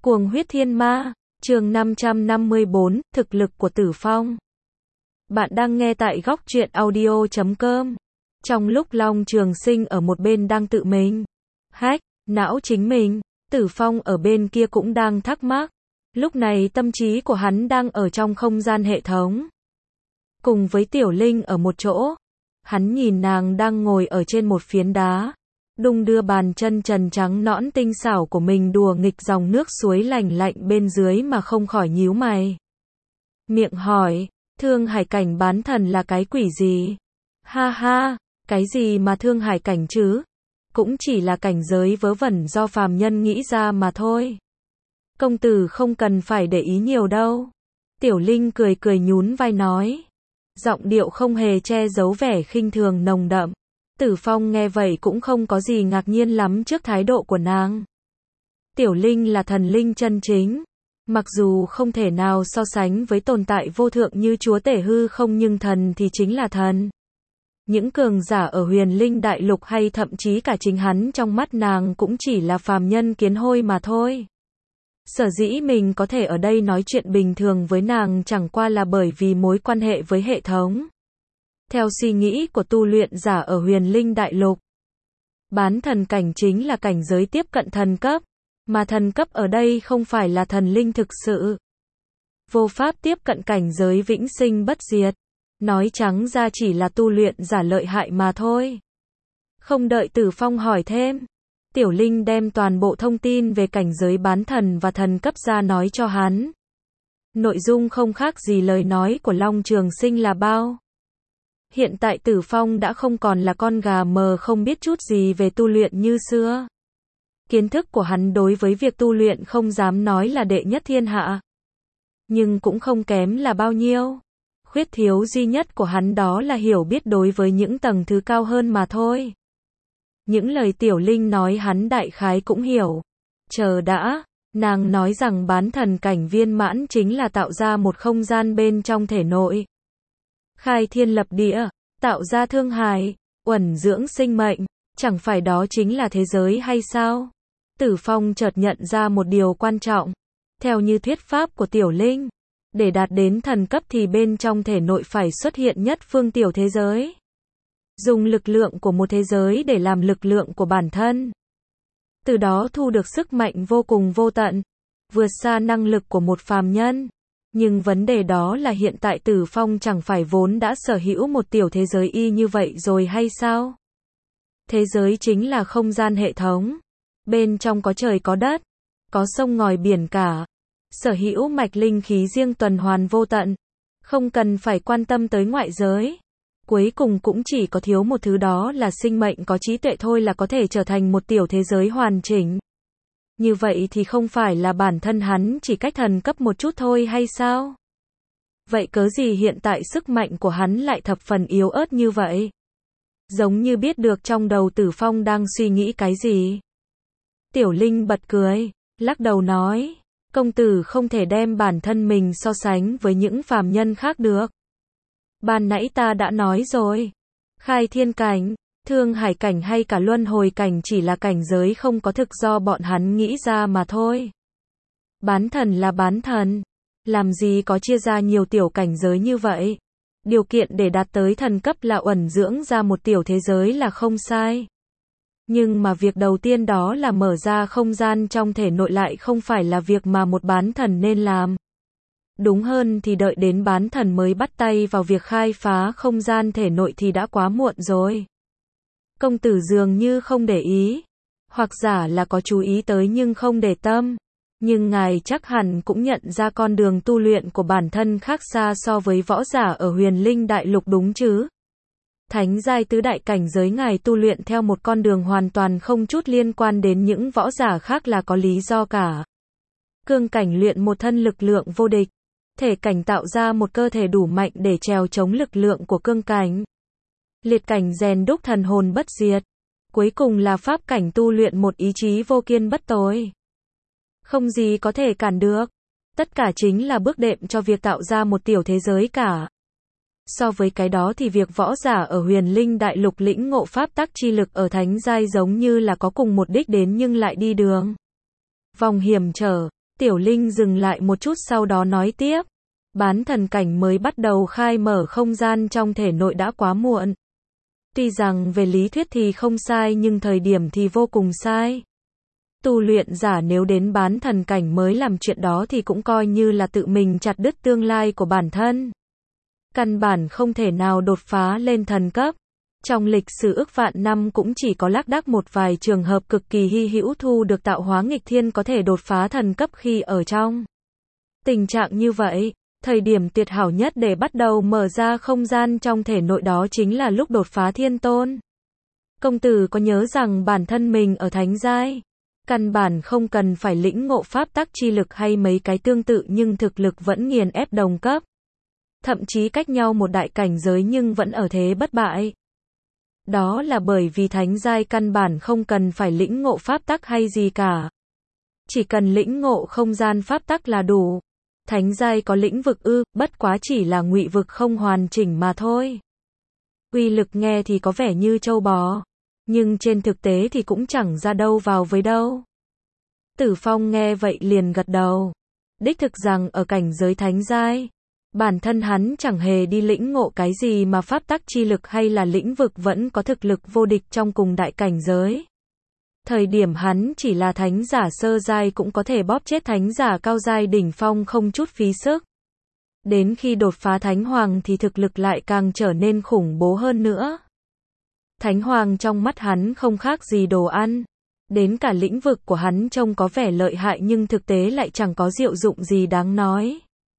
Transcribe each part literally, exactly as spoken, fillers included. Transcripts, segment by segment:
Cuồng huyết thiên ma, chương năm trăm năm mươi bốn, thực lực của Tử Phong. Bạn đang nghe tại góc truyện audio chấm com. Trong lúc Long Trường Sinh ở một bên đang tự mình hack não chính mình, Tử Phong ở bên kia cũng đang thắc mắc. Lúc này tâm trí của hắn đang ở trong không gian hệ thống. Cùng với Tiểu Linh ở một chỗ, hắn nhìn nàng đang ngồi ở trên một phiến đá, đung đưa bàn chân trần trắng nõn tinh xảo của mình đùa nghịch dòng nước suối lành lạnh bên dưới mà không khỏi nhíu mày. Miệng hỏi, Thương Hải cảnh bán thần là cái quỷ gì? Ha ha, cái gì mà Thương Hải cảnh chứ? Cũng chỉ là cảnh giới vớ vẩn do phàm nhân nghĩ ra mà thôi. Công tử không cần phải để ý nhiều đâu. Tiểu Linh cười cười nhún vai nói. Giọng điệu không hề che giấu vẻ khinh thường nồng đậm. Tử Phong nghe vậy cũng không có gì ngạc nhiên lắm trước thái độ của nàng. Tiểu Linh là thần linh chân chính. Mặc dù không thể nào so sánh với tồn tại vô thượng như chúa tể hư không, nhưng thần thì chính là thần. Những cường giả ở huyền linh đại lục hay thậm chí cả chính hắn trong mắt nàng cũng chỉ là phàm nhân kiến hôi mà thôi. Sở dĩ mình có thể ở đây nói chuyện bình thường với nàng chẳng qua là bởi vì mối quan hệ với hệ thống. Theo suy nghĩ của tu luyện giả ở huyền linh đại lục, bán thần cảnh chính là cảnh giới tiếp cận thần cấp, mà thần cấp ở đây không phải là thần linh thực sự. Vô pháp tiếp cận cảnh giới vĩnh sinh bất diệt, nói trắng ra chỉ là tu luyện giả lợi hại mà thôi. Không đợi Tử Phong hỏi thêm, Tiểu Linh đem toàn bộ thông tin về cảnh giới bán thần và thần cấp ra nói cho hắn. Nội dung không khác gì lời nói của Long Trường Sinh là bao. Hiện tại Tử Phong đã không còn là con gà mờ không biết chút gì về tu luyện như xưa. Kiến thức của hắn đối với việc tu luyện không dám nói là đệ nhất thiên hạ, nhưng cũng không kém là bao nhiêu. Khuyết thiếu duy nhất của hắn đó là hiểu biết đối với những tầng thứ cao hơn mà thôi. Những lời Tiểu Linh nói hắn đại khái cũng hiểu. Chờ đã, nàng nói rằng bán thần cảnh viên mãn chính là tạo ra một không gian bên trong thể nội. Khai thiên lập địa, tạo ra thương hài, uẩn dưỡng sinh mệnh, chẳng phải đó chính là thế giới hay sao? Tử Phong chợt nhận ra một điều quan trọng. Theo như thuyết pháp của Tiểu Linh, để đạt đến thần cấp thì bên trong thể nội phải xuất hiện nhất phương tiểu thế giới. Dùng lực lượng của một thế giới để làm lực lượng của bản thân. Từ đó thu được sức mạnh vô cùng vô tận, vượt xa năng lực của một phàm nhân. Nhưng vấn đề đó là hiện tại Tử Phong chẳng phải vốn đã sở hữu một tiểu thế giới y như vậy rồi hay sao? Thế giới chính là không gian hệ thống. Bên trong có trời có đất, có sông ngòi biển cả. Sở hữu mạch linh khí riêng tuần hoàn vô tận. Không cần phải quan tâm tới ngoại giới. Cuối cùng cũng chỉ có thiếu một thứ, đó là sinh mệnh có trí tuệ thôi là có thể trở thành một tiểu thế giới hoàn chỉnh. Như vậy thì không phải là bản thân hắn chỉ cách thần cấp một chút thôi hay sao? Vậy cớ gì hiện tại sức mạnh của hắn lại thập phần yếu ớt như vậy? Giống như biết được trong đầu Tử Phong đang suy nghĩ cái gì. Tiểu Linh bật cười, lắc đầu nói, công tử không thể đem bản thân mình so sánh với những phàm nhân khác được. Ban nãy ta đã nói rồi, khai thiên cảnh, thương hải cảnh hay cả luân hồi cảnh chỉ là cảnh giới không có thực do bọn hắn nghĩ ra mà thôi. Bán thần là bán thần, làm gì có chia ra nhiều tiểu cảnh giới như vậy. Điều kiện để đạt tới thần cấp là uẩn dưỡng ra một tiểu thế giới là không sai. Nhưng mà việc đầu tiên đó là mở ra không gian trong thể nội lại không phải là việc mà một bán thần nên làm. Đúng hơn thì đợi đến bán thần mới bắt tay vào việc khai phá không gian thể nội thì đã quá muộn rồi. Công tử dường như không để ý, hoặc giả là có chú ý tới nhưng không để tâm. Nhưng ngài chắc hẳn cũng nhận ra con đường tu luyện của bản thân khác xa so với võ giả ở huyền linh đại lục đúng chứ? Thánh giai tứ đại cảnh giới ngài tu luyện theo một con đường hoàn toàn không chút liên quan đến những võ giả khác là có lý do cả. Cương cảnh luyện một thân lực lượng vô địch. Thể cảnh tạo ra một cơ thể đủ mạnh để trèo chống lực lượng của cương cảnh. Liệt cảnh rèn đúc thần hồn bất diệt. Cuối cùng là pháp cảnh tu luyện một ý chí vô kiên bất tồi. Không gì có thể cản được. Tất cả chính là bước đệm cho việc tạo ra một tiểu thế giới cả. So với cái đó thì việc võ giả ở huyền linh đại lục lĩnh ngộ pháp tắc chi lực ở thánh giai giống như là có cùng một đích đến nhưng lại đi đường vòng hiểm trở. Tiểu Linh dừng lại một chút sau đó nói tiếp. Bán thần cảnh mới bắt đầu khai mở không gian trong thể nội đã quá muộn. Tuy rằng về lý thuyết thì không sai nhưng thời điểm thì vô cùng sai. Tu luyện giả nếu đến bán thần cảnh mới làm chuyện đó thì cũng coi như là tự mình chặt đứt tương lai của bản thân. Căn bản không thể nào đột phá lên thần cấp. Trong lịch sử ức vạn năm cũng chỉ có lác đác một vài trường hợp cực kỳ hy hữu thu được tạo hóa nghịch thiên có thể đột phá thần cấp khi ở trong tình trạng như vậy. Thời điểm tuyệt hảo nhất để bắt đầu mở ra không gian trong thể nội đó chính là lúc đột phá thiên tôn. Công tử có nhớ rằng bản thân mình ở thánh giai, căn bản không cần phải lĩnh ngộ pháp tắc chi lực hay mấy cái tương tự nhưng thực lực vẫn nghiền ép đồng cấp. Thậm chí cách nhau một đại cảnh giới nhưng vẫn ở thế bất bại. Đó là bởi vì thánh giai căn bản không cần phải lĩnh ngộ pháp tắc hay gì cả. Chỉ cần lĩnh ngộ không gian pháp tắc là đủ. Thánh giai có lĩnh vực ư, bất quá chỉ là ngụy vực không hoàn chỉnh mà thôi. Uy lực nghe thì có vẻ như trâu bò, nhưng trên thực tế thì cũng chẳng ra đâu vào với đâu. Tử Phong nghe vậy liền gật đầu. Đích thực rằng ở cảnh giới thánh giai, bản thân hắn chẳng hề đi lĩnh ngộ cái gì mà pháp tắc chi lực hay là lĩnh vực vẫn có thực lực vô địch trong cùng đại cảnh giới. Thời điểm hắn chỉ là thánh giả sơ giai cũng có thể bóp chết thánh giả cao giai đỉnh phong không chút phí sức. Đến khi đột phá thánh hoàng thì thực lực lại càng trở nên khủng bố hơn nữa. Thánh hoàng trong mắt hắn không khác gì đồ ăn. Đến cả lĩnh vực của hắn trông có vẻ lợi hại nhưng thực tế lại chẳng có diệu dụng gì đáng nói.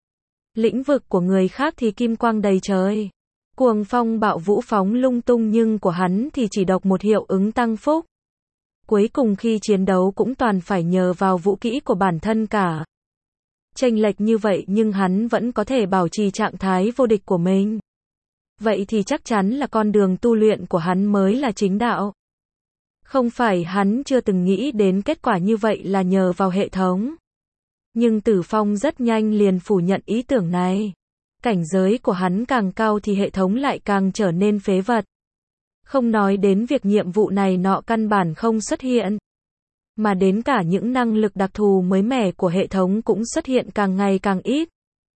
Lĩnh vực của người khác thì kim quang đầy trời, cuồng phong bạo vũ phóng lung tung nhưng của hắn thì chỉ độc một hiệu ứng tăng phúc. Cuối cùng khi chiến đấu cũng toàn phải nhờ vào vũ kỹ của bản thân cả. Chênh lệch như vậy nhưng hắn vẫn có thể bảo trì trạng thái vô địch của mình. Vậy thì chắc chắn là con đường tu luyện của hắn mới là chính đạo. Không phải hắn chưa từng nghĩ đến kết quả như vậy là nhờ vào hệ thống. Nhưng Tử Phong rất nhanh liền phủ nhận ý tưởng này. Cảnh giới của hắn càng cao thì hệ thống lại càng trở nên phế vật. Không nói đến việc nhiệm vụ này nọ căn bản không xuất hiện. Mà đến cả những năng lực đặc thù mới mẻ của hệ thống cũng xuất hiện càng ngày càng ít.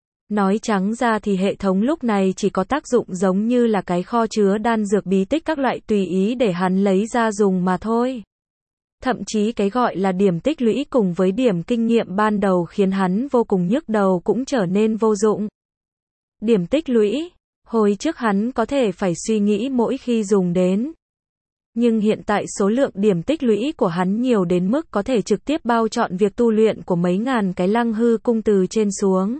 Nói trắng ra thì hệ thống lúc này chỉ có tác dụng giống như là cái kho chứa đan dược bí tích các loại tùy ý để hắn lấy ra dùng mà thôi. Thậm chí cái gọi là điểm tích lũy cùng với điểm kinh nghiệm ban đầu khiến hắn vô cùng nhức đầu cũng trở nên vô dụng. Điểm tích lũy, hồi trước hắn có thể phải suy nghĩ mỗi khi dùng đến. Nhưng hiện tại số lượng điểm tích lũy của hắn nhiều đến mức có thể trực tiếp bao trọn việc tu luyện của mấy ngàn cái lăng hư cung từ trên xuống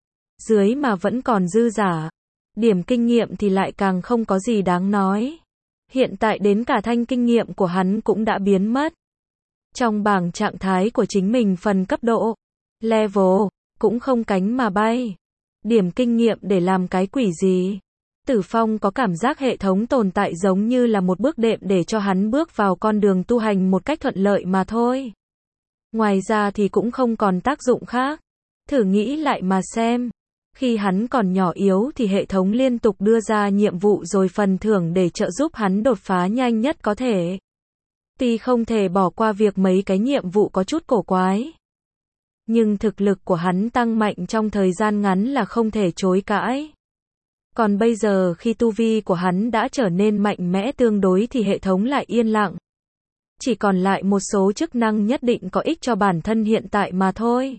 dưới mà vẫn còn dư giả. Điểm kinh nghiệm thì lại càng không có gì đáng nói. Hiện tại đến cả thanh kinh nghiệm của hắn cũng đã biến mất. Trong bảng trạng thái của chính mình phần cấp độ, level, cũng không cánh mà bay. Điểm kinh nghiệm để làm cái quỷ gì? Tử Phong có cảm giác hệ thống tồn tại giống như là một bước đệm để cho hắn bước vào con đường tu hành một cách thuận lợi mà thôi. Ngoài ra thì cũng không còn tác dụng khác. Thử nghĩ lại mà xem. Khi hắn còn nhỏ yếu thì hệ thống liên tục đưa ra nhiệm vụ rồi phần thưởng để trợ giúp hắn đột phá nhanh nhất có thể. Tuy không thể bỏ qua việc mấy cái nhiệm vụ có chút cổ quái. Nhưng thực lực của hắn tăng mạnh trong thời gian ngắn là không thể chối cãi. Còn bây giờ khi tu vi của hắn đã trở nên mạnh mẽ tương đối thì hệ thống lại yên lặng. Chỉ còn lại một số chức năng nhất định có ích cho bản thân hiện tại mà thôi.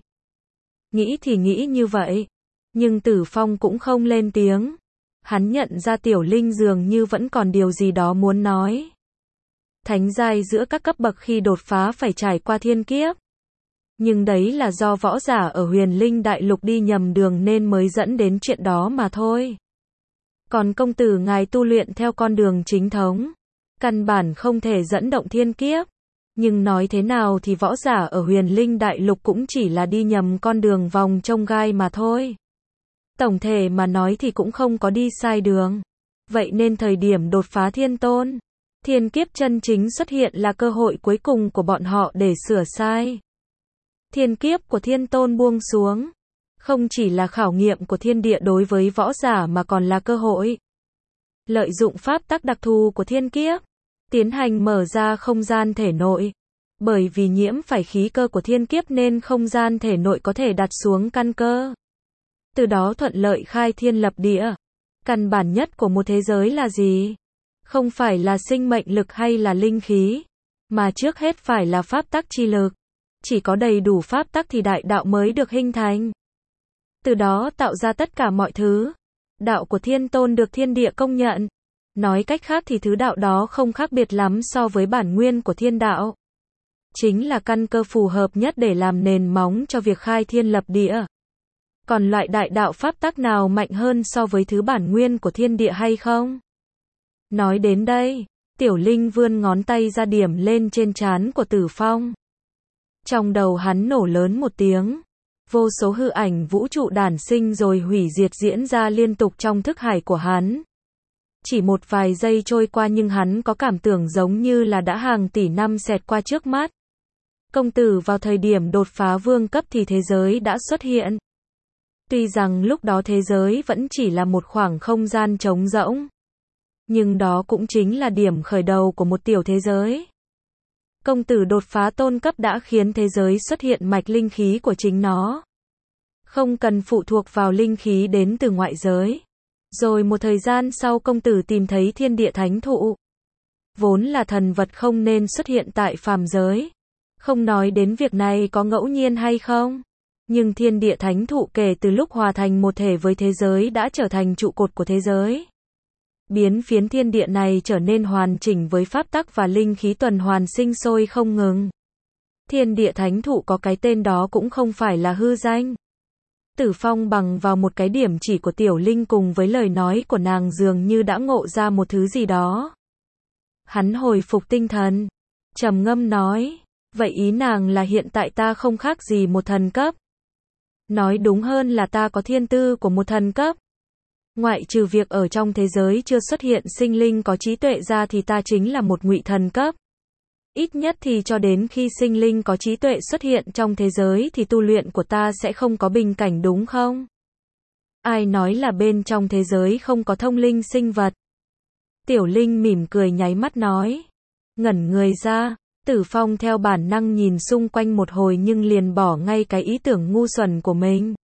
Nghĩ thì nghĩ như vậy. Nhưng Tử Phong cũng không lên tiếng. Hắn nhận ra Tiểu Linh dường như vẫn còn điều gì đó muốn nói. Thánh giai giữa các cấp bậc khi đột phá phải trải qua thiên kiếp. Nhưng đấy là do võ giả ở Huyền Linh Đại Lục đi nhầm đường nên mới dẫn đến chuyện đó mà thôi. Còn công tử ngài tu luyện theo con đường chính thống, căn bản không thể dẫn động thiên kiếp. Nhưng nói thế nào thì võ giả ở Huyền Linh Đại Lục cũng chỉ là đi nhầm con đường vòng trông gai mà thôi. Tổng thể mà nói thì cũng không có đi sai đường. Vậy nên thời điểm đột phá thiên tôn, thiên kiếp chân chính xuất hiện là cơ hội cuối cùng của bọn họ để sửa sai. Thiên kiếp của thiên tôn buông xuống, không chỉ là khảo nghiệm của thiên địa đối với võ giả mà còn là cơ hội. Lợi dụng pháp tắc đặc thù của thiên kiếp, tiến hành mở ra không gian thể nội. Bởi vì nhiễm phải khí cơ của thiên kiếp nên không gian thể nội có thể đặt xuống căn cơ. Từ đó thuận lợi khai thiên lập địa. Căn bản nhất của một thế giới là gì? Không phải là sinh mệnh lực hay là linh khí, mà trước hết phải là pháp tắc chi lực. Chỉ có đầy đủ pháp tắc thì đại đạo mới được hình thành. Từ đó tạo ra tất cả mọi thứ. Đạo của thiên tôn được thiên địa công nhận. Nói cách khác thì thứ đạo đó không khác biệt lắm so với bản nguyên của thiên đạo. Chính là căn cơ phù hợp nhất để làm nền móng cho việc khai thiên lập địa. Còn loại đại đạo pháp tắc nào mạnh hơn so với thứ bản nguyên của thiên địa hay không? Nói đến đây, Tiểu Linh vươn ngón tay ra điểm lên trên trán của Tử Phong. Trong đầu hắn nổ lớn một tiếng. Vô số hư ảnh vũ trụ đản sinh rồi hủy diệt diễn ra liên tục trong thức hải của hắn. Chỉ một vài giây trôi qua nhưng hắn có cảm tưởng giống như là đã hàng tỷ năm xẹt qua trước mắt. Công tử vào thời điểm đột phá vương cấp thì thế giới đã xuất hiện. Tuy rằng lúc đó thế giới vẫn chỉ là một khoảng không gian trống rỗng. Nhưng đó cũng chính là điểm khởi đầu của một tiểu thế giới. Công tử đột phá tôn cấp đã khiến thế giới xuất hiện mạch linh khí của chính nó. Không cần phụ thuộc vào linh khí đến từ ngoại giới. Rồi một thời gian sau công tử tìm thấy thiên địa thánh thụ. Vốn là thần vật không nên xuất hiện tại phàm giới. Không nói đến việc này có ngẫu nhiên hay không. Nhưng thiên địa thánh thụ kể từ lúc hòa thành một thể với thế giới đã trở thành trụ cột của thế giới. Biến phiến thiên địa này trở nên hoàn chỉnh với pháp tắc và linh khí tuần hoàn sinh sôi không ngừng. Thiên địa thánh thụ có cái tên đó cũng không phải là hư danh. Tử Phong bằng vào một cái điểm chỉ của Tiểu Linh cùng với lời nói của nàng dường như đã ngộ ra một thứ gì đó. Hắn hồi phục tinh thần, trầm ngâm nói, vậy ý nàng là hiện tại ta không khác gì một thần cấp. Nói đúng hơn là ta có thiên tư của một thần cấp. Ngoại trừ việc ở trong thế giới chưa xuất hiện sinh linh có trí tuệ ra thì ta chính là một ngụy thần cấp. Ít nhất thì cho đến khi sinh linh có trí tuệ xuất hiện trong thế giới thì tu luyện của ta sẽ không có bình cảnh đúng không? Ai nói là bên trong thế giới không có thông linh sinh vật? Tiểu Linh mỉm cười nháy mắt nói. Ngẩn người ra, Tử Phong theo bản năng nhìn xung quanh một hồi nhưng liền bỏ ngay cái ý tưởng ngu xuẩn của mình.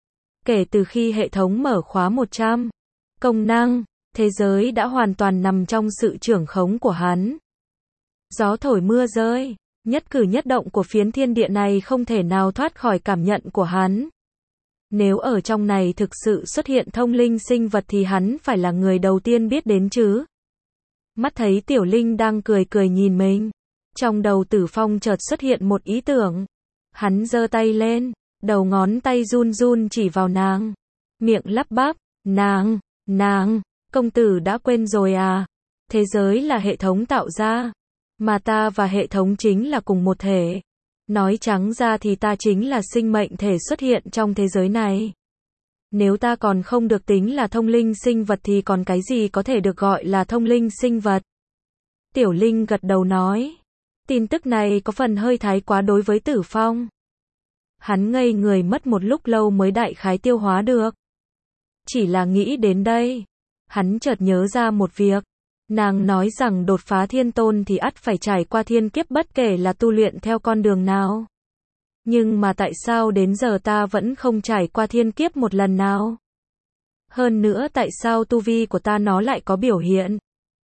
Kể từ khi hệ thống mở khóa một trăm công năng, thế giới đã hoàn toàn nằm trong sự trưởng khống của hắn. Gió thổi mưa rơi, nhất cử nhất động của phiến thiên địa này không thể nào thoát khỏi cảm nhận của hắn. Nếu ở trong này thực sự xuất hiện thông linh sinh vật thì hắn phải là người đầu tiên biết đến chứ. Mắt thấy Tiểu Linh đang cười cười nhìn mình. Trong đầu Tử Phong chợt xuất hiện một ý tưởng. Hắn giơ tay lên, đầu ngón tay run run chỉ vào nàng. Miệng lắp bắp, nàng, nàng, công tử đã quên rồi à? Thế giới là hệ thống tạo ra. Mà ta và hệ thống chính là cùng một thể. Nói trắng ra thì ta chính là sinh mệnh thể xuất hiện trong thế giới này. Nếu ta còn không được tính là thông linh sinh vật thì còn cái gì có thể được gọi là thông linh sinh vật? Tiểu Linh gật đầu nói. Tin tức này có phần hơi thái quá đối với Tử Phong. Hắn ngây người mất một lúc lâu mới đại khái tiêu hóa được. Chỉ là nghĩ đến đây, hắn chợt nhớ ra một việc. Nàng nói rằng đột phá thiên tôn thì ắt phải trải qua thiên kiếp bất kể là tu luyện theo con đường nào. Nhưng mà tại sao đến giờ ta vẫn không trải qua thiên kiếp một lần nào? Hơn nữa tại sao tu vi của ta nó lại có biểu hiện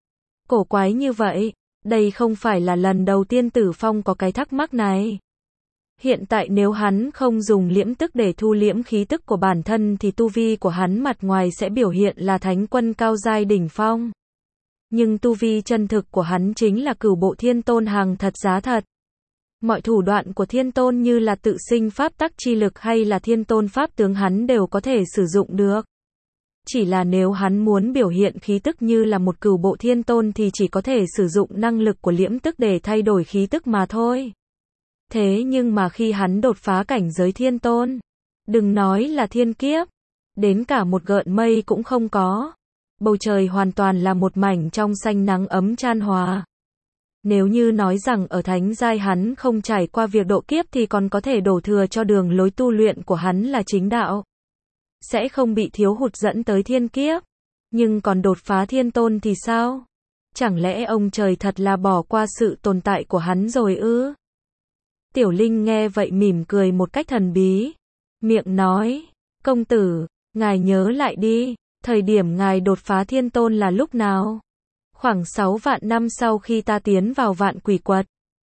cổ quái như vậy? Đây không phải là lần đầu tiên Tử Phong có cái thắc mắc này. Hiện tại nếu hắn không dùng liễm tức để thu liễm khí tức của bản thân thì tu vi của hắn mặt ngoài sẽ biểu hiện là thánh quân cao giai đỉnh phong. Nhưng tu vi chân thực của hắn chính là cửu bộ thiên tôn hàng thật giá thật. Mọi thủ đoạn của thiên tôn như là tự sinh pháp tắc chi lực hay là thiên tôn pháp tướng hắn đều có thể sử dụng được. Chỉ là nếu hắn muốn biểu hiện khí tức như là một cửu bộ thiên tôn thì chỉ có thể sử dụng năng lực của liễm tức để thay đổi khí tức mà thôi. Thế nhưng mà khi hắn đột phá cảnh giới thiên tôn, đừng nói là thiên kiếp, đến cả một gợn mây cũng không có. Bầu trời hoàn toàn là một mảnh trong xanh nắng ấm chan hòa. Nếu như nói rằng ở thánh giai hắn không trải qua việc độ kiếp thì còn có thể đổ thừa cho đường lối tu luyện của hắn là chính đạo. Sẽ không bị thiếu hụt dẫn tới thiên kiếp. Nhưng còn đột phá thiên tôn thì sao? Chẳng lẽ ông trời thật là bỏ qua sự tồn tại của hắn rồi ư? Tiểu Linh nghe vậy mỉm cười một cách thần bí. Miệng nói, công tử, ngài nhớ lại đi, thời điểm ngài đột phá thiên tôn là lúc nào? Khoảng sáu vạn năm sau khi ta tiến vào vạn quỷ quật.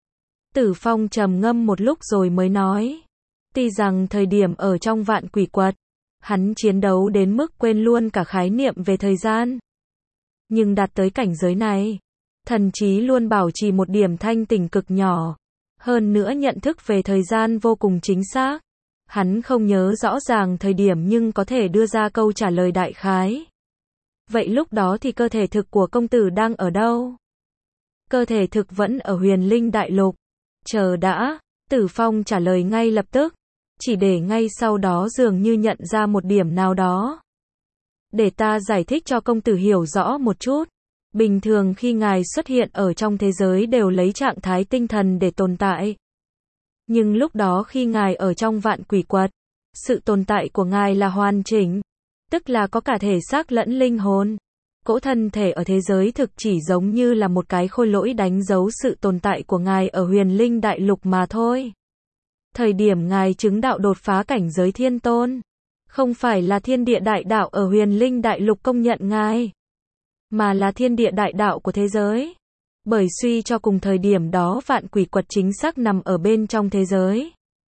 Tử Phong trầm ngâm một lúc rồi mới nói. Tuy rằng thời điểm ở trong vạn quỷ quật, hắn chiến đấu đến mức quên luôn cả khái niệm về thời gian. Nhưng đạt tới cảnh giới này, thần trí luôn bảo trì một điểm thanh tỉnh cực nhỏ. Hơn nữa nhận thức về thời gian vô cùng chính xác. Hắn không nhớ rõ ràng thời điểm nhưng có thể đưa ra câu trả lời đại khái. Vậy lúc đó thì cơ thể thực của công tử đang ở đâu? Cơ thể thực vẫn ở Huyền Linh Đại Lục. Chờ đã, Tử Phong trả lời ngay lập tức. Chỉ để ngay sau đó dường như nhận ra một điểm nào đó. Để ta giải thích cho công tử hiểu rõ một chút. Bình thường khi ngài xuất hiện ở trong thế giới đều lấy trạng thái tinh thần để tồn tại. Nhưng lúc đó khi ngài ở trong vạn quỷ quật, sự tồn tại của ngài là hoàn chỉnh, tức là có cả thể xác lẫn linh hồn. Cỗ thân thể ở thế giới thực chỉ giống như là một cái khôi lỗi đánh dấu sự tồn tại của ngài ở Huyền Linh Đại Lục mà thôi. Thời điểm ngài chứng đạo đột phá cảnh giới thiên tôn, không phải là thiên địa đại đạo ở Huyền Linh Đại Lục công nhận ngài, mà là thiên địa đại đạo của thế giới. Bởi suy cho cùng thời điểm đó vạn quỷ quật chính xác nằm ở bên trong thế giới.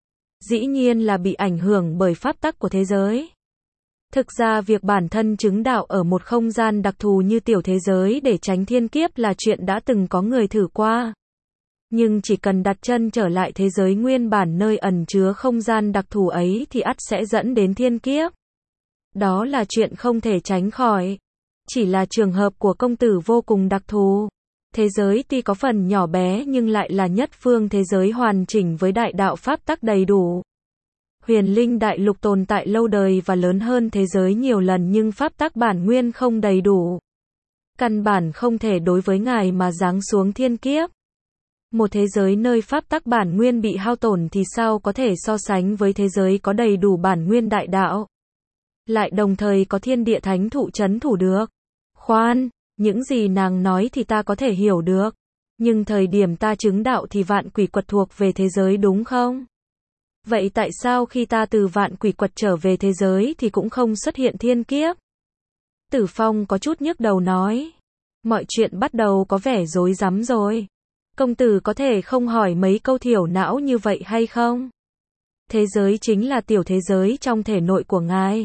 Dĩ nhiên là bị ảnh hưởng bởi pháp tắc của thế giới. Thực ra việc bản thân chứng đạo ở một không gian đặc thù như tiểu thế giới để tránh thiên kiếp là chuyện đã từng có người thử qua. Nhưng chỉ cần đặt chân trở lại thế giới nguyên bản nơi ẩn chứa không gian đặc thù ấy thì ắt sẽ dẫn đến thiên kiếp. Đó là chuyện không thể tránh khỏi. Chỉ là trường hợp của công tử vô cùng đặc thù. Thế giới tuy có phần nhỏ bé nhưng lại là nhất phương thế giới hoàn chỉnh với đại đạo pháp tắc đầy đủ. Huyền Linh Đại Lục tồn tại lâu đời và lớn hơn thế giới nhiều lần nhưng pháp tắc bản nguyên không đầy đủ. Căn bản không thể đối với ngài mà giáng xuống thiên kiếp. Một thế giới nơi pháp tắc bản nguyên bị hao tổn thì sao có thể so sánh với thế giới có đầy đủ bản nguyên đại đạo. Lại đồng thời có thiên địa thánh thụ trấn thủ được. Khoan, những gì nàng nói thì ta có thể hiểu được. Nhưng thời điểm ta chứng đạo thì vạn quỷ quật thuộc về thế giới đúng không? Vậy tại sao khi ta từ vạn quỷ quật trở về thế giới thì cũng không xuất hiện thiên kiếp? Tử Phong có chút nhức đầu nói. Mọi chuyện bắt đầu có vẻ rối rắm rồi. Công tử có thể không hỏi mấy câu thiểu não như vậy hay không? Thế giới chính là tiểu thế giới trong thể nội của ngài.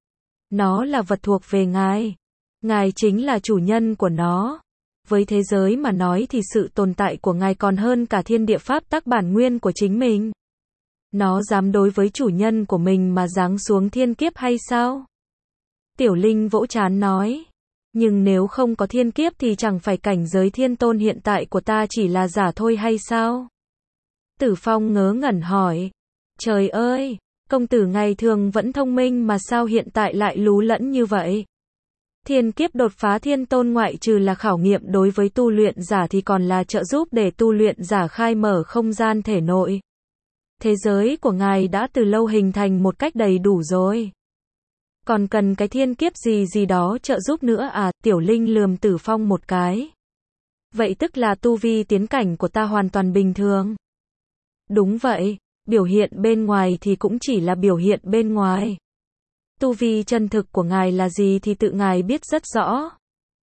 Nó là vật thuộc về ngài. Ngài chính là chủ nhân của nó. Với thế giới mà nói thì sự tồn tại của ngài còn hơn cả thiên địa pháp tắc bản nguyên của chính mình. Nó dám đối với chủ nhân của mình mà giáng xuống thiên kiếp hay sao? Tiểu Linh vỗ trán nói. Nhưng nếu không có thiên kiếp thì chẳng phải cảnh giới thiên tôn hiện tại của ta chỉ là giả thôi hay sao? Tử Phong ngớ ngẩn hỏi. Trời ơi, công tử ngày thường vẫn thông minh mà sao hiện tại lại lú lẫn như vậy? Thiên kiếp đột phá thiên tôn ngoại trừ là khảo nghiệm đối với tu luyện giả thì còn là trợ giúp để tu luyện giả khai mở không gian thể nội. Thế giới của ngài đã từ lâu hình thành một cách đầy đủ rồi. Còn cần cái thiên kiếp gì gì đó trợ giúp nữa à? Tiểu Linh lườm Tử Phong một cái. Vậy tức là tu vi tiến cảnh của ta hoàn toàn bình thường. Đúng vậy, biểu hiện bên ngoài thì cũng chỉ là biểu hiện bên ngoài. Tu vi chân thực của ngài là gì thì tự ngài biết rất rõ.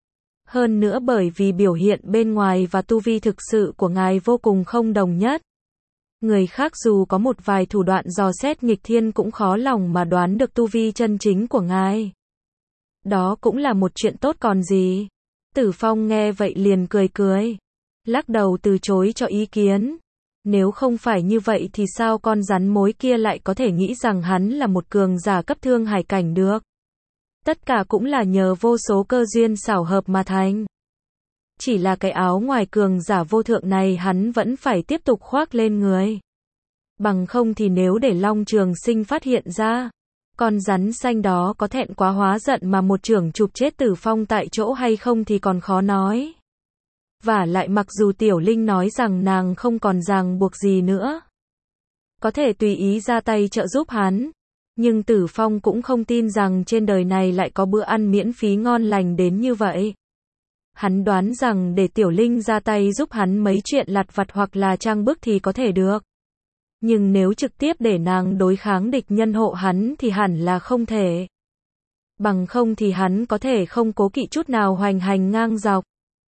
Hơn nữa bởi vì biểu hiện bên ngoài và tu vi thực sự của ngài vô cùng không đồng nhất. Người khác dù có một vài thủ đoạn dò xét nghịch thiên cũng khó lòng mà đoán được tu vi chân chính của ngài. Đó cũng là một chuyện tốt còn gì. Tử Phong nghe vậy liền cười cười. Lắc đầu từ chối cho ý kiến. Nếu không phải như vậy thì sao con rắn mối kia lại có thể nghĩ rằng hắn là một cường giả cấp thương hải cảnh được. Tất cả cũng là nhờ vô số cơ duyên xảo hợp mà thành. Chỉ là cái áo ngoài cường giả vô thượng này hắn vẫn phải tiếp tục khoác lên người. Bằng không thì nếu để Long Trường Sinh phát hiện ra, con rắn xanh đó có thẹn quá hóa giận mà một chưởng chụp chết Tử Phong tại chỗ hay không thì còn khó nói. Vả lại mặc dù Tiểu Linh nói rằng nàng không còn ràng buộc gì nữa, có thể tùy ý ra tay trợ giúp hắn, nhưng Tử Phong cũng không tin rằng trên đời này lại có bữa ăn miễn phí ngon lành đến như vậy. Hắn đoán rằng để Tiểu Linh ra tay giúp hắn mấy chuyện lặt vặt hoặc là trang bức thì có thể được. Nhưng nếu trực tiếp để nàng đối kháng địch nhân hộ hắn thì hẳn là không thể. Bằng không thì hắn có thể không cố kỵ chút nào hoành hành ngang dọc.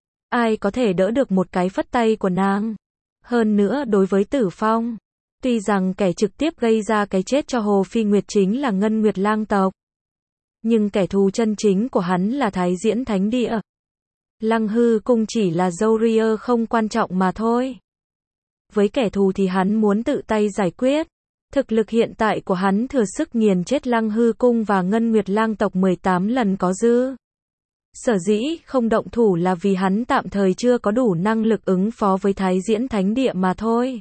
Ai có thể đỡ được một cái phất tay của nàng. Hơn nữa đối với Tử Phong, tuy rằng kẻ trực tiếp gây ra cái chết cho Hồ Phi Nguyệt chính là Ngân Nguyệt Lang tộc, nhưng kẻ thù chân chính của hắn là Thái Diễn Thánh Địa. Lăng Hư Cung chỉ là dâu ria không quan trọng mà thôi. Với kẻ thù thì hắn muốn tự tay giải quyết. Thực lực hiện tại của hắn thừa sức nghiền chết Lăng Hư Cung và Ngân Nguyệt Lang tộc mười tám lần có dư. Sở dĩ không động thủ là vì hắn tạm thời chưa có đủ năng lực ứng phó với Thái Diễn Thánh Địa mà thôi.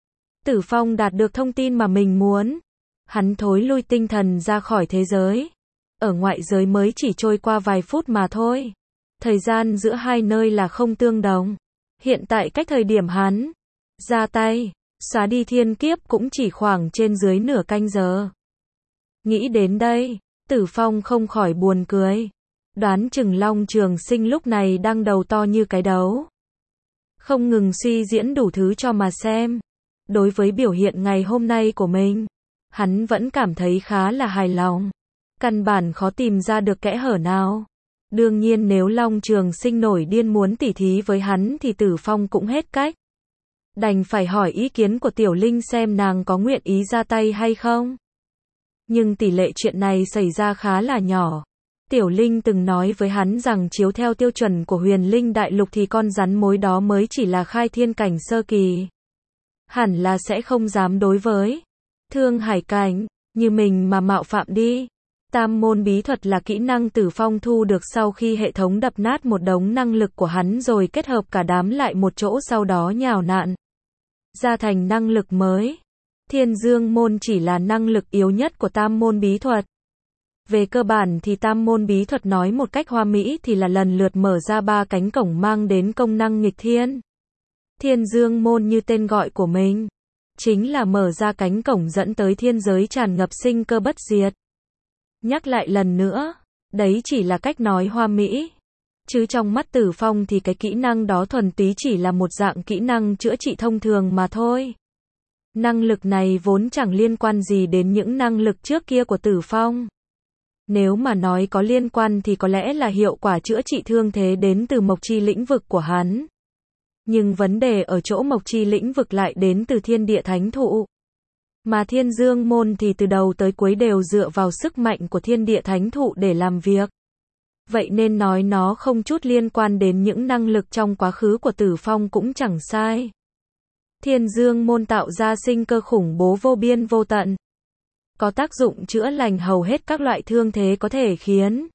Tử Phong đạt được thông tin mà mình muốn. Hắn thối lui tinh thần ra khỏi thế giới. Ở ngoại giới mới chỉ trôi qua vài phút mà thôi. Thời gian giữa hai nơi là không tương đồng. Hiện tại cách thời điểm hắn ra tay, xóa đi thiên kiếp cũng chỉ khoảng trên dưới nửa canh giờ. Nghĩ đến đây, Tử Phong không khỏi buồn cười. Đoán chừng Long Trường Sinh lúc này đang đầu to như cái đấu. Không ngừng suy diễn đủ thứ cho mà xem. Đối với biểu hiện ngày hôm nay của mình, hắn vẫn cảm thấy khá là hài lòng. Căn bản khó tìm ra được kẽ hở nào. Đương nhiên nếu Long Trường Sinh nổi điên muốn tỉ thí với hắn thì Tử Phong cũng hết cách. Đành phải hỏi ý kiến của Tiểu Linh xem nàng có nguyện ý ra tay hay không. Nhưng tỷ lệ chuyện này xảy ra khá là nhỏ. Tiểu Linh từng nói với hắn rằng chiếu theo tiêu chuẩn của Huyền Linh Đại Lục thì con rắn mối đó mới chỉ là khai thiên cảnh sơ kỳ. Hẳn là sẽ không dám đối với Thương Hải cảnh như mình mà mạo phạm đi. Tam môn bí thuật là kỹ năng Tử Phong thu được sau khi hệ thống đập nát một đống năng lực của hắn rồi kết hợp cả đám lại một chỗ sau đó nhào nặn ra thành năng lực mới. Thiên Dương môn chỉ là năng lực yếu nhất của tam môn bí thuật. Về cơ bản thì tam môn bí thuật nói một cách hoa mỹ thì là lần lượt mở ra ba cánh cổng mang đến công năng nghịch thiên. Thiên Dương môn như tên gọi của mình, chính là mở ra cánh cổng dẫn tới thiên giới tràn ngập sinh cơ bất diệt. Nhắc lại lần nữa, đấy chỉ là cách nói hoa mỹ. Chứ trong mắt Tử Phong thì cái kỹ năng đó thuần túy chỉ là một dạng kỹ năng chữa trị thông thường mà thôi. Năng lực này vốn chẳng liên quan gì đến những năng lực trước kia của Tử Phong. Nếu mà nói có liên quan thì có lẽ là hiệu quả chữa trị thương thế đến từ Mộc Chi lĩnh vực của hắn. Nhưng vấn đề ở chỗ Mộc Chi lĩnh vực lại đến từ Thiên Địa Thánh Thụ. Mà Thiên Dương môn thì từ đầu tới cuối đều dựa vào sức mạnh của Thiên Địa Thánh Thụ để làm việc. Vậy nên nói nó không chút liên quan đến những năng lực trong quá khứ của Tử Phong cũng chẳng sai. Thiên Dương môn tạo ra sinh cơ khủng bố vô biên vô tận. Có tác dụng chữa lành hầu hết các loại thương thế có thể khiến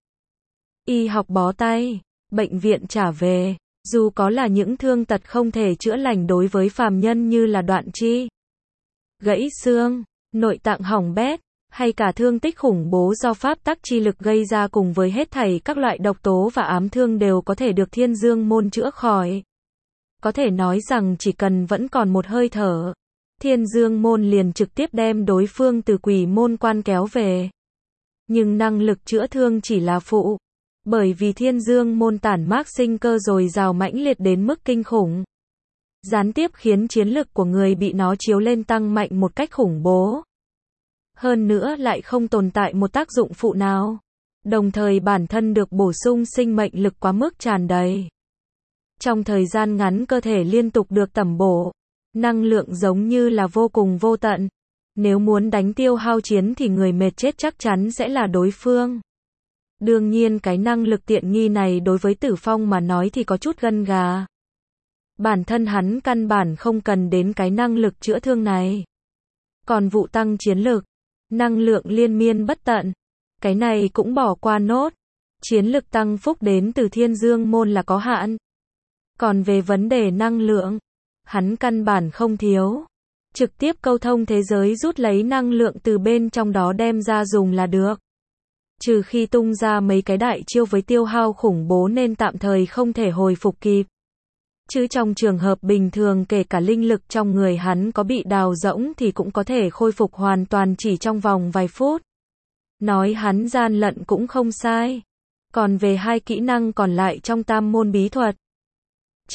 y học bó tay, bệnh viện trả về. Dù có là những thương tật không thể chữa lành đối với phàm nhân như là đoạn chi, gãy xương, nội tạng hỏng bét, hay cả thương tích khủng bố do pháp tắc chi lực gây ra cùng với hết thảy các loại độc tố và ám thương đều có thể được Thiên Dương môn chữa khỏi. Có thể nói rằng chỉ cần vẫn còn một hơi thở, Thiên Dương môn liền trực tiếp đem đối phương từ Quỷ môn quan kéo về. Nhưng năng lực chữa thương chỉ là phụ. Bởi vì Thiên Dương môn tản mác sinh cơ dồi dào mãnh liệt đến mức kinh khủng. Gián tiếp khiến chiến lực của người bị nó chiếu lên tăng mạnh một cách khủng bố. Hơn nữa lại không tồn tại một tác dụng phụ nào. Đồng thời bản thân được bổ sung sinh mệnh lực quá mức tràn đầy. Trong thời gian ngắn cơ thể liên tục được tẩm bổ. Năng lượng giống như là vô cùng vô tận. Nếu muốn đánh tiêu hao chiến thì người mệt chết chắc chắn sẽ là đối phương. Đương nhiên cái năng lực tiện nghi này đối với Tử Phong mà nói thì có chút gân gà. Bản thân hắn căn bản không cần đến cái năng lực chữa thương này. Còn vụ tăng chiến lực, năng lượng liên miên bất tận, cái này cũng bỏ qua nốt. Chiến lực tăng phúc đến từ Thiên Dương môn là có hạn. Còn về vấn đề năng lượng, hắn căn bản không thiếu. Trực tiếp câu thông thế giới rút lấy năng lượng từ bên trong đó đem ra dùng là được. Trừ khi tung ra mấy cái đại chiêu với tiêu hao khủng bố nên tạm thời không thể hồi phục kịp. Chứ trong trường hợp bình thường kể cả linh lực trong người hắn có bị đào rỗng thì cũng có thể khôi phục hoàn toàn chỉ trong vòng vài phút. Nói hắn gian lận cũng không sai. Còn về hai kỹ năng còn lại trong tam môn bí thuật, chậc,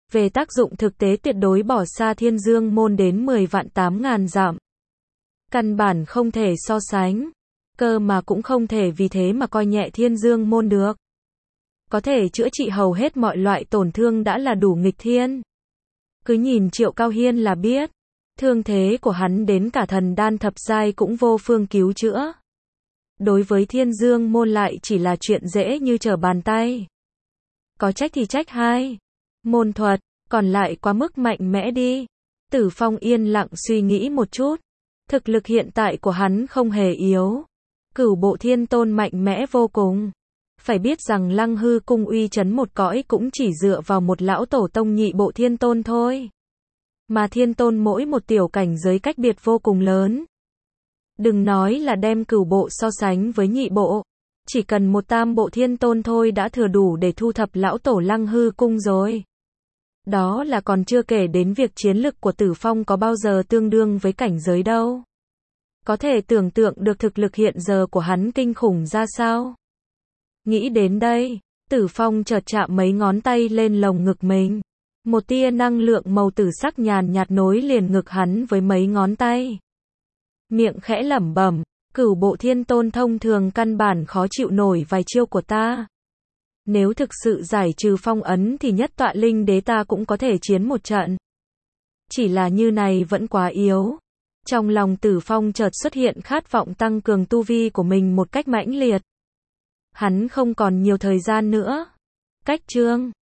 Về tác dụng thực tế tuyệt đối bỏ xa Thiên Dương môn đến mười vạn tám ngàn dặm. Căn bản không thể so sánh. Cơ mà cũng không thể vì thế mà coi nhẹ Thiên Dương môn được. Có thể chữa trị hầu hết mọi loại tổn thương đã là đủ nghịch thiên. Cứ nhìn Triệu Cao Hiên là biết. Thương thế của hắn đến cả thần đan thập giai cũng vô phương cứu chữa. Đối với Thiên Dương môn lại chỉ là chuyện dễ như trở bàn tay. Có trách thì trách hai môn thuật, còn lại quá mức mạnh mẽ đi. Tử Phong yên lặng suy nghĩ một chút. Thực lực hiện tại của hắn không hề yếu. Cửu bộ thiên tôn mạnh mẽ vô cùng. Phải biết rằng Lăng Hư cung uy chấn một cõi cũng chỉ dựa vào một lão tổ tông nhị bộ thiên tôn thôi. Mà thiên tôn mỗi một tiểu cảnh giới cách biệt vô cùng lớn. Đừng nói là đem cửu bộ so sánh với nhị bộ. Chỉ cần một tam bộ thiên tôn thôi đã thừa đủ để thu thập lão tổ Lăng Hư cung rồi. Đó là còn chưa kể đến việc chiến lực của Tử Phong có bao giờ tương đương với cảnh giới đâu. Có thể tưởng tượng được thực lực hiện giờ của hắn kinh khủng ra sao. Nghĩ đến đây, Tử Phong chợt chạm mấy ngón tay lên lồng ngực mình. Một tia năng lượng màu tử sắc nhàn nhạt nối liền ngực hắn với mấy ngón tay. Miệng khẽ lẩm bẩm, cửu bộ thiên tôn thông thường căn bản khó chịu nổi vài chiêu của ta. Nếu thực sự giải trừ phong ấn thì nhất tọa linh đế ta cũng có thể chiến một trận. Chỉ là như này vẫn quá yếu. Trong lòng Tử Phong chợt xuất hiện khát vọng tăng cường tu vi của mình một cách mãnh liệt. Hắn không còn nhiều thời gian nữa. Cách chương